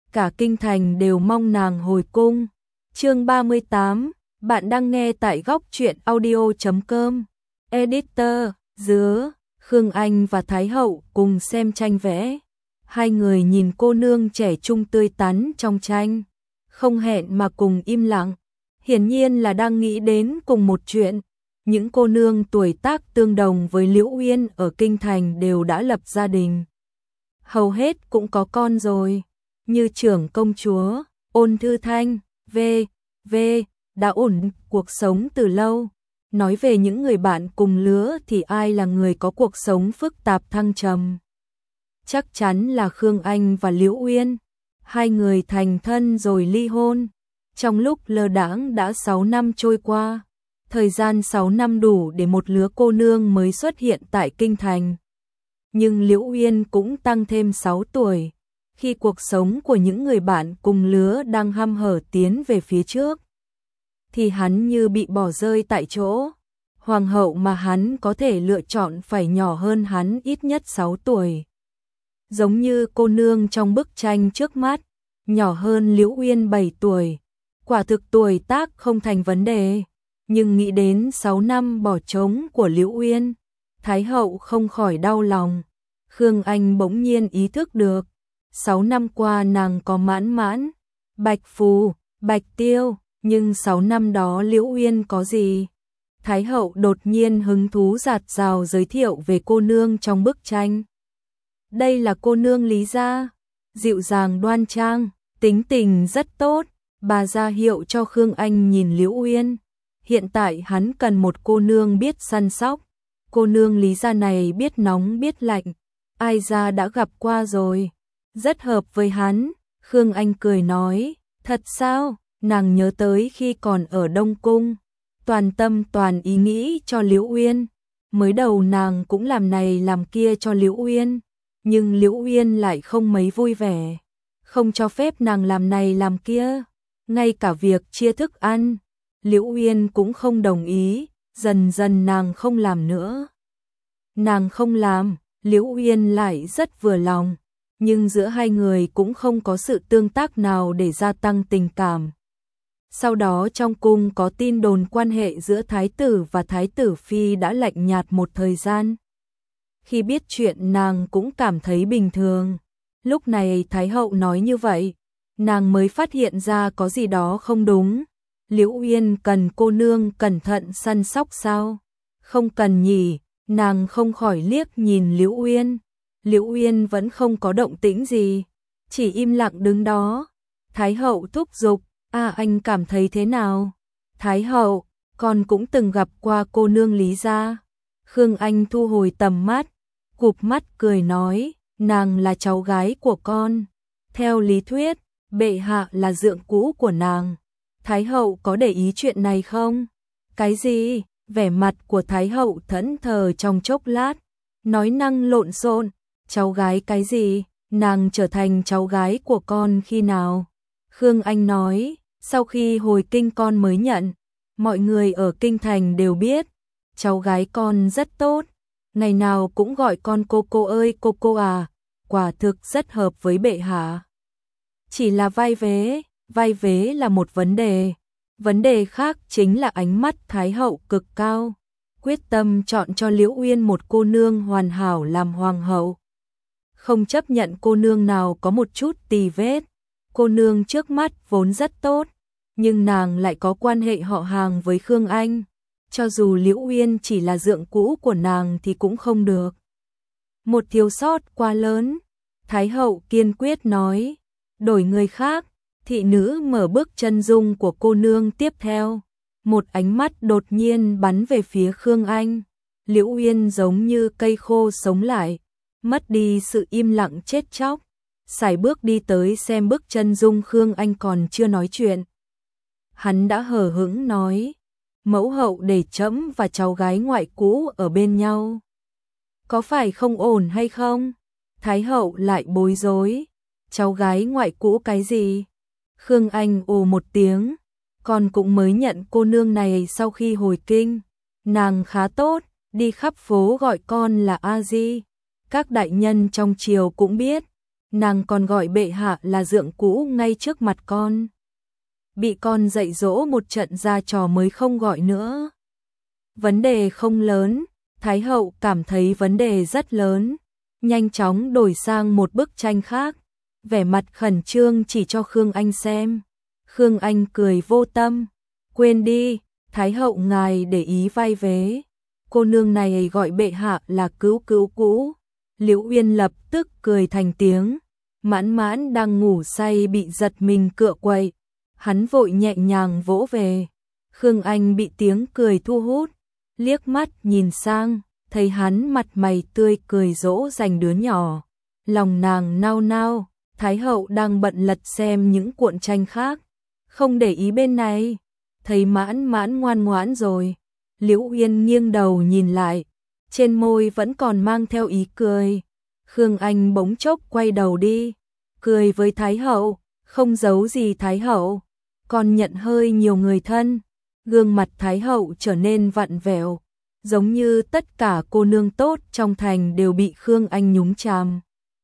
cả kinh thành đều mong nàng hồi cung. Chương 38, bạn đang nghe tại góc truyện audio.com. Editor, Dứa, Khương Anh và Thái hậu cùng xem tranh vẽ. Hai người nhìn cô nương trẻ trung tươi tắn trong tranh, không hẹn mà cùng im lặng. Hiển nhiên là đang nghĩ đến cùng một chuyện. Những cô nương tuổi tác tương đồng với Liễu Uyên ở kinh thành đều đã lập gia đình. Hầu hết cũng có con rồi, như trưởng công chúa, Ôn Thư Thanh, v. đã ổn cuộc sống từ lâu. Nói về những người bạn cùng lứa thì ai là người có cuộc sống phức tạp thăng trầm? Chắc chắn là Khương Anh và Liễu Uyên. Hai người thành thân rồi ly hôn. Trong lúc lơ đãng đã 6 năm trôi qua. Thời gian 6 năm đủ để một lứa cô nương mới xuất hiện tại kinh thành. Nhưng Liễu Uyên cũng tăng thêm 6 tuổi. Khi cuộc sống của những người bạn cùng lứa đang hăm hở tiến về phía trước, thì hắn như bị bỏ rơi tại chỗ. Hoàng hậu mà hắn có thể lựa chọn phải nhỏ hơn hắn ít nhất 6 tuổi. Giống như cô nương trong bức tranh trước mắt, nhỏ hơn Liễu Uyên 7 tuổi. Quả thực tuổi tác không thành vấn đề. Nhưng nghĩ đến 6 năm bỏ trống của Liễu Uyên, Thái hậu không khỏi đau lòng. Khương Anh bỗng nhiên ý thức được, 6 năm qua nàng có Mãn Mãn, Bạch Phù, Bạch Tiêu, nhưng 6 năm đó Liễu Uyên có gì? Thái hậu đột nhiên hứng thú rạt rào giới thiệu về cô nương trong bức tranh. Đây là cô nương Lý gia, dịu dàng đoan trang, tính tình rất tốt. Bà ra hiệu cho Khương Anh nhìn Liễu Uyên. Hiện tại hắn cần một cô nương biết săn sóc. Cô nương Lý gia này biết nóng biết lạnh, ai ra đã gặp qua rồi, rất hợp với hắn. Khương Anh cười nói, thật sao? Nàng nhớ tới khi còn ở Đông Cung, toàn tâm toàn ý nghĩ cho Liễu Uyên. Mới đầu nàng cũng làm này làm kia cho Liễu Uyên, nhưng Liễu Uyên lại không mấy vui vẻ, không cho phép nàng làm này làm kia. Ngay cả việc chia thức ăn, Liễu Uyên cũng không đồng ý. Dần dần nàng không làm nữa. Nàng không làm, Liễu Uyên lại rất vừa lòng, nhưng giữa hai người cũng không có sự tương tác nào để gia tăng tình cảm. Sau đó trong cung có tin đồn quan hệ giữa thái tử và thái tử phi đã lạnh nhạt một thời gian. Khi biết chuyện nàng cũng cảm thấy bình thường. Lúc này Thái hậu nói như vậy, nàng mới phát hiện ra có gì đó không đúng. Liễu Uyên cần cô nương cẩn thận săn sóc sao? Không cần nhỉ? Nàng không khỏi liếc nhìn Liễu Uyên. Liễu Uyên vẫn không có động tĩnh gì, chỉ im lặng đứng đó. Thái hậu thúc giục, anh cảm thấy thế nào? Thái hậu, con cũng từng gặp qua cô nương Lý gia. Khương Anh thu hồi tầm mắt, cụp mắt cười nói, nàng là cháu gái của con. Theo lý thuyết, bệ hạ là dượng cũ của nàng. Thái hậu có để ý chuyện này không? Cái gì? Vẻ mặt của Thái hậu thẫn thờ trong chốc lát, nói năng lộn xộn, cháu gái cái gì? Nàng trở thành cháu gái của con khi nào? Khương Anh nói, sau khi hồi kinh con mới nhận, mọi người ở kinh thành đều biết, cháu gái con rất tốt, ngày nào cũng gọi con cô ơi cô à, quả thực rất hợp với bệ hạ. Chỉ là vai vế là một vấn đề khác chính là ánh mắt Thái hậu cực cao, quyết tâm chọn cho Liễu Uyên một cô nương hoàn hảo làm hoàng hậu. Không chấp nhận cô nương nào có một chút tì vết. Cô nương trước mắt vốn rất tốt, nhưng nàng lại có quan hệ họ hàng với Khương Anh. Cho dù Liễu Uyên chỉ là dượng cũ của nàng thì cũng không được. Một thiếu sót quá lớn. Thái hậu kiên quyết nói, đổi người khác. Thị nữ mở bức chân dung của cô nương tiếp theo. Một ánh mắt đột nhiên bắn về phía Khương Anh. Liễu Uyên giống như cây khô sống lại, mất đi sự im lặng chết chóc. Sải bước đi tới xem bức chân dung. Khương Anh còn chưa nói chuyện, hắn đã hờ hững nói, mẫu hậu để trẫm và cháu gái ngoại cũ ở bên nhau, có phải không ổn hay không? Thái hậu lại bối rối, cháu gái ngoại cũ cái gì? Khương Anh ồ một tiếng, con cũng mới nhận cô nương này sau khi hồi kinh, nàng khá tốt, đi khắp phố gọi con là A Di, các đại nhân trong triều cũng biết. nàng còn gọi bệ hạ là dượng cũ ngay trước mặt con. Bị con dạy dỗ một trận ra trò mới không gọi nữa. Vấn đề không lớn, Thái hậu cảm thấy vấn đề rất lớn, nhanh chóng đổi sang một bức tranh khác, vẻ mặt khẩn trương chỉ cho Khương Anh xem. Khương Anh cười vô tâm, quên đi, Thái hậu ngài để ý vai vế. Cô nương này gọi bệ hạ là cứu cứu cũ. Liễu Uyên lập tức cười thành tiếng. Mãn Mãn đang ngủ say bị giật mình cựa quậy, hắn vội nhẹ nhàng vỗ về. Khương Anh bị tiếng cười thu hút, liếc mắt nhìn sang, thấy hắn mặt mày tươi cười dỗ dành đứa nhỏ. Lòng nàng nao nao, Thái hậu đang bận lật xem những cuộn tranh khác, không để ý bên này. Thấy Mãn Mãn ngoan ngoãn rồi, Liễu Uyên nghiêng đầu nhìn lại, trên môi vẫn còn mang theo ý cười. Khương Anh bỗng chốc quay đầu đi, cười với Thái hậu, không giấu gì Thái hậu, còn nhận hơi nhiều người thân. Gương mặt Thái hậu trở nên vặn vẹo, giống như tất cả cô nương tốt trong thành đều bị Khương Anh nhúng chàm.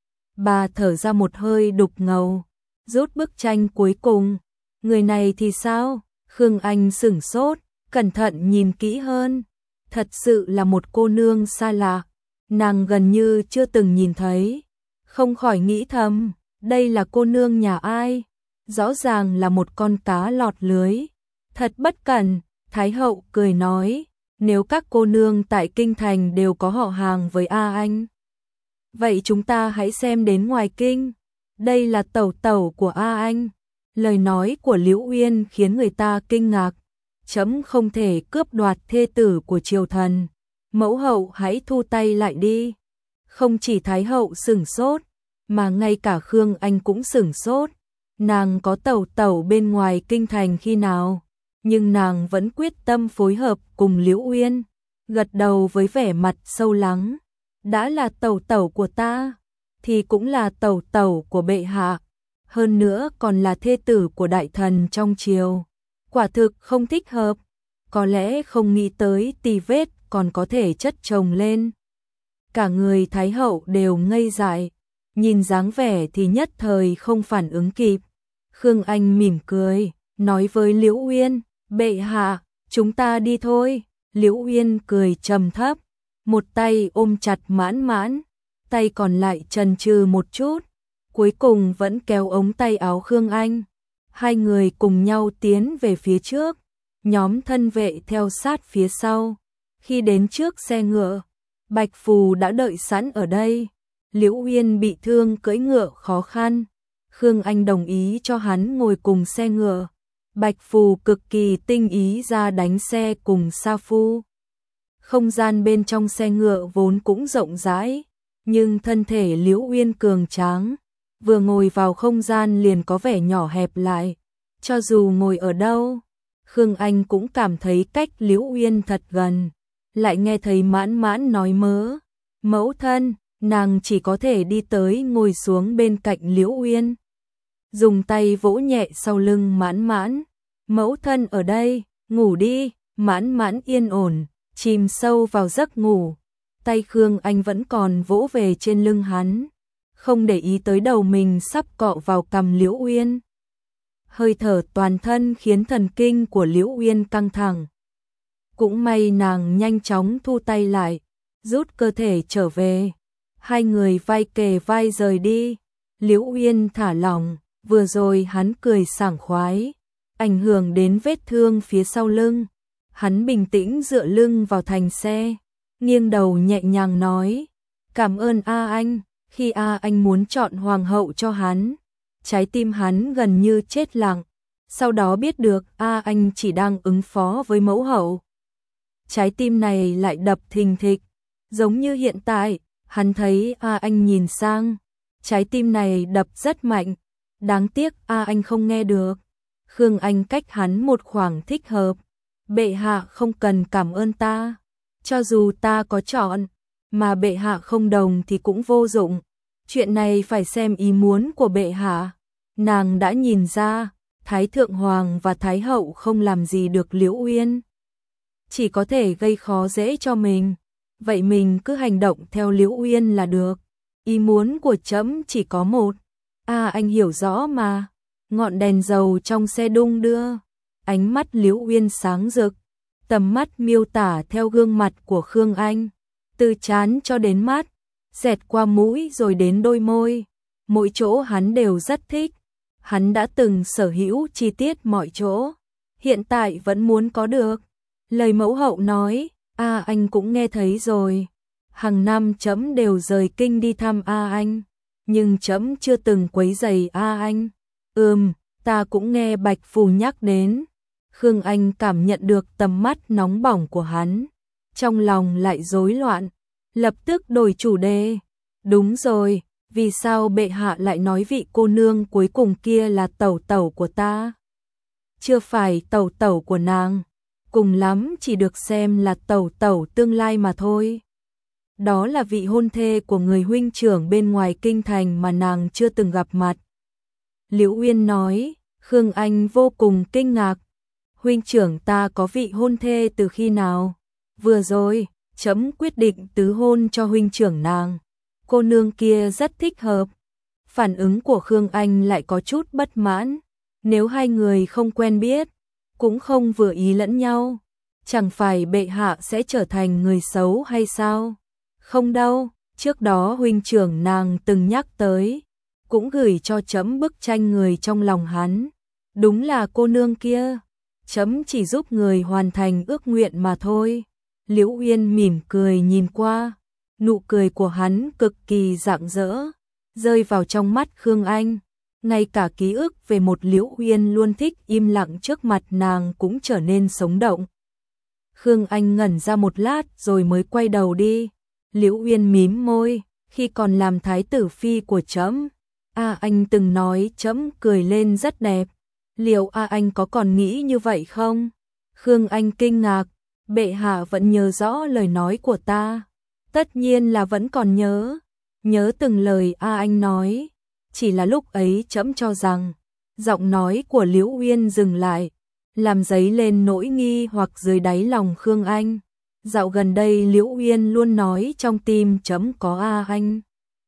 Bà thở ra một hơi đục ngầu, rút bức tranh cuối cùng. Người này thì sao? Khương Anh sửng sốt, cẩn thận nhìn kỹ hơn. Thật sự là một cô nương xa lạ, nàng gần như chưa từng nhìn thấy. Không khỏi nghĩ thầm, đây là cô nương nhà ai? Rõ ràng là một con cá lọt lưới. Thật bất cẩn. Thái hậu cười nói, nếu các cô nương tại kinh thành đều có họ hàng với A Anh, vậy chúng ta hãy xem đến ngoài kinh. Đây là tẩu tẩu của A Anh. Lời nói của Liễu Uyên khiến người ta kinh ngạc. Chấm không thể cướp đoạt thê tử của triều thần. Mẫu hậu hãy thu tay lại đi. Không chỉ Thái hậu sửng sốt, mà ngay cả Khương Anh cũng sửng sốt. Nàng có tẩu tẩu bên ngoài kinh thành khi nào? Nhưng nàng vẫn quyết tâm phối hợp cùng Liễu Uyên, gật đầu với vẻ mặt sâu lắng. Đã là tẩu tẩu của ta, thì cũng là tẩu tẩu của bệ hạ, hơn nữa còn là thê tử của đại thần trong triều. Quả thực không thích hợp, có lẽ không nghĩ tới tì vết còn có thể chất chồng lên. Cả người Thái hậu đều ngây dại, nhìn dáng vẻ thì nhất thời không phản ứng kịp. Khương Anh mỉm cười, nói với Liễu Uyên, bệ hạ, chúng ta đi thôi. Liễu Uyên cười trầm thấp, một tay ôm chặt Mãn Mãn, tay còn lại chần chừ một chút, cuối cùng vẫn kéo ống tay áo Khương Anh. Hai người cùng nhau tiến về phía trước, nhóm thân vệ theo sát phía sau. Khi đến trước xe ngựa, Bạch Phù đã đợi sẵn ở đây. Liễu Uyên bị thương cưỡi ngựa khó khăn, Khương Anh đồng ý cho hắn ngồi cùng xe ngựa. Bạch Phù cực kỳ tinh ý ra đánh xe cùng Sa Phu. Không gian bên trong xe ngựa vốn cũng rộng rãi, nhưng thân thể Liễu Uyên cường tráng, vừa ngồi vào không gian liền có vẻ nhỏ hẹp lại. Cho dù ngồi ở đâu, Khương Anh cũng cảm thấy cách Liễu Uyên thật gần. Lại nghe thấy Mãn Mãn nói mớ, mẫu thân, nàng chỉ có thể đi tới ngồi xuống bên cạnh Liễu Uyên, dùng tay vỗ nhẹ sau lưng Mãn Mãn. Mẫu thân ở đây, ngủ đi. Mãn Mãn yên ổn, chìm sâu vào giấc ngủ. Tay Khương Anh vẫn còn vỗ về trên lưng hắn, không để ý tới đầu mình sắp cọ vào cằm Liễu Uyên. Hơi thở toàn thân khiến thần kinh của Liễu Uyên căng thẳng. Cũng may nàng nhanh chóng thu tay lại, rút cơ thể trở về. Hai người vai kề vai rời đi. Liễu Uyên thả lỏng, vừa rồi hắn cười sảng khoái, ảnh hưởng đến vết thương phía sau lưng. Hắn bình tĩnh dựa lưng vào thành xe, nghiêng đầu nhẹ nhàng nói, cảm ơn A Anh. Khi A Anh muốn chọn hoàng hậu cho hắn, trái tim hắn gần như chết lặng. Sau đó biết được A Anh chỉ đang ứng phó với mẫu hậu, trái tim này lại đập thình thịch. Giống như hiện tại, hắn thấy A Anh nhìn sang, trái tim này đập rất mạnh. Đáng tiếc A Anh không nghe được. Khương Anh cách hắn một khoảng thích hợp. Bệ hạ không cần cảm ơn ta, cho dù ta có chọn, mà bệ hạ không đồng thì cũng vô dụng. Chuyện này phải xem ý muốn của bệ hạ. Nàng đã nhìn ra, Thái Thượng Hoàng và Thái Hậu không làm gì được Liễu Uyên, chỉ có thể gây khó dễ cho mình. Vậy mình cứ hành động theo Liễu Uyên là được. ý muốn của trẫm chỉ có một. Anh hiểu rõ mà. Ngọn đèn dầu trong xe đung đưa, ánh mắt Liễu Uyên sáng rực, tầm mắt miêu tả theo gương mặt của Khương Anh, từ trán cho đến mắt, xẹt qua mũi rồi đến đôi môi, mỗi chỗ hắn đều rất thích. Hắn đã từng sở hữu chi tiết mọi chỗ, hiện tại vẫn muốn có được. Lời mẫu hậu nói, anh cũng nghe thấy rồi. Hàng năm trẫm đều rời kinh đi thăm anh, nhưng trẫm chưa từng quấy rầy anh. Ta cũng nghe Bạch Phù nhắc đến. Khương Anh cảm nhận được tầm mắt nóng bỏng của hắn, trong lòng lại rối loạn, lập tức đổi chủ đề. Đúng rồi, vì sao bệ hạ lại nói vị cô nương cuối cùng kia là tẩu tẩu của ta? Chưa phải tẩu tẩu của nàng, cùng lắm chỉ được xem là tẩu tẩu tương lai mà thôi. Đó là vị hôn thê của người huynh trưởng bên ngoài kinh thành mà nàng chưa từng gặp mặt. Liễu Uyên nói. Khương Anh vô cùng kinh ngạc. Huynh trưởng ta có vị hôn thê từ khi nào? Vừa rồi, trẫm quyết định tứ hôn cho huynh trưởng nàng. Cô nương kia rất thích hợp. Phản ứng của Khương Anh lại có chút bất mãn. Nếu hai người không quen biết, cũng không vừa ý lẫn nhau, chẳng phải bệ hạ sẽ trở thành người xấu hay sao? Không đâu, trước đó huynh trưởng nàng từng nhắc tới, cũng gửi cho trẫm bức tranh người trong lòng hắn. Đúng là cô nương kia, trẫm chỉ giúp người hoàn thành ước nguyện mà thôi. Liễu Uyên mỉm cười nhìn qua, nụ cười của hắn cực kỳ rạng rỡ, rơi vào trong mắt Khương Anh. Ngay cả ký ức về một Liễu Uyên luôn thích im lặng trước mặt nàng cũng trở nên sống động. Khương Anh ngẩn ra một lát rồi mới quay đầu đi. Liễu Uyên mím môi, khi còn làm thái tử phi của trẫm, anh từng nói trẫm cười lên rất đẹp. Liệu anh có còn nghĩ như vậy không? Khương Anh kinh ngạc, bệ hạ vẫn nhớ rõ lời nói của ta. Tất nhiên là vẫn còn nhớ từng lời anh nói. Chỉ là lúc ấy trẫm cho rằng, giọng nói của Liễu Uyên dừng lại, làm dấy lên nỗi nghi hoặc dưới đáy lòng Khương Anh. Dạo gần đây Liễu Uyên luôn nói trong tim trẫm có anh.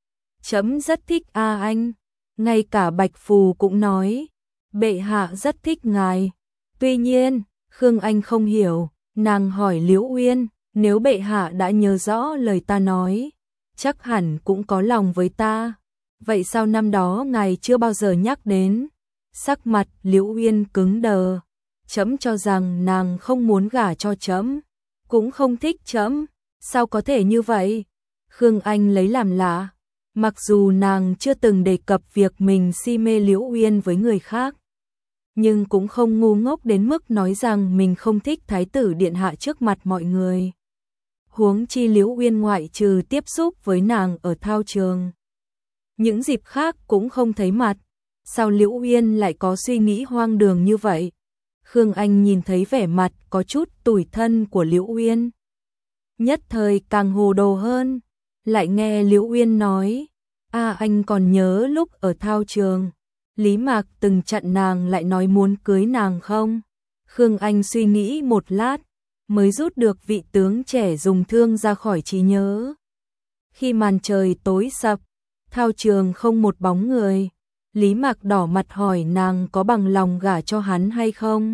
Trẫm rất thích anh. Ngay cả Bạch Phù cũng nói, bệ hạ rất thích ngài. Tuy nhiên, Khương Anh không hiểu, nàng hỏi Liễu Uyên, nếu bệ hạ đã nhớ rõ lời ta nói, chắc hẳn cũng có lòng với ta. Vậy sao năm đó ngài chưa bao giờ nhắc đến? Sắc mặt Liễu Uyên cứng đờ. Trẫm cho rằng nàng không muốn gả cho trẫm, cũng không thích trẫm. Sao có thể như vậy? Khương Anh lấy làm lạ. Mặc dù nàng chưa từng đề cập việc mình si mê Liễu Uyên với người khác, nhưng cũng không ngu ngốc đến mức nói rằng mình không thích thái tử điện hạ trước mặt mọi người. Huống chi Liễu Uyên ngoại trừ tiếp xúc với nàng ở thao trường, những dịp khác cũng không thấy mặt. Sao Liễu Uyên lại có suy nghĩ hoang đường như vậy? Khương Anh nhìn thấy vẻ mặt có chút tủi thân của Liễu Uyên, nhất thời càng hồ đồ hơn. Lại nghe Liễu Uyên nói, anh còn nhớ lúc ở thao trường, Lý Mạc từng chặn nàng lại nói muốn cưới nàng không? Khương Anh suy nghĩ một lát, mới rút được vị tướng trẻ dùng thương ra khỏi trí nhớ. Khi màn trời tối sập, thao trường không một bóng người, Lý Mạc đỏ mặt hỏi nàng có bằng lòng gả cho hắn hay không?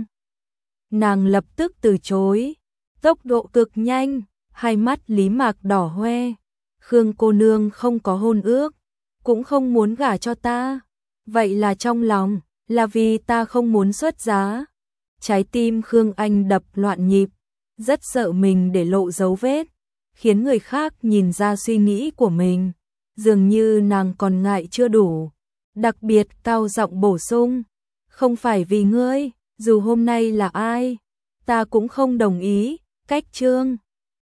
Nàng lập tức từ chối, tốc độ cực nhanh, hai mắt Lý Mạc đỏ hoe. Khương cô nương không có hôn ước, cũng không muốn gả cho ta. Vậy là trong lòng, là vì ta không muốn xuất giá. Trái tim Khương Anh đập loạn nhịp, rất sợ mình để lộ dấu vết, khiến người khác nhìn ra suy nghĩ của mình. Dường như nàng còn ngại chưa đủ, đặc biệt cao giọng bổ sung, không phải vì ngươi, dù hôm nay là ai, ta cũng không đồng ý. Cách chương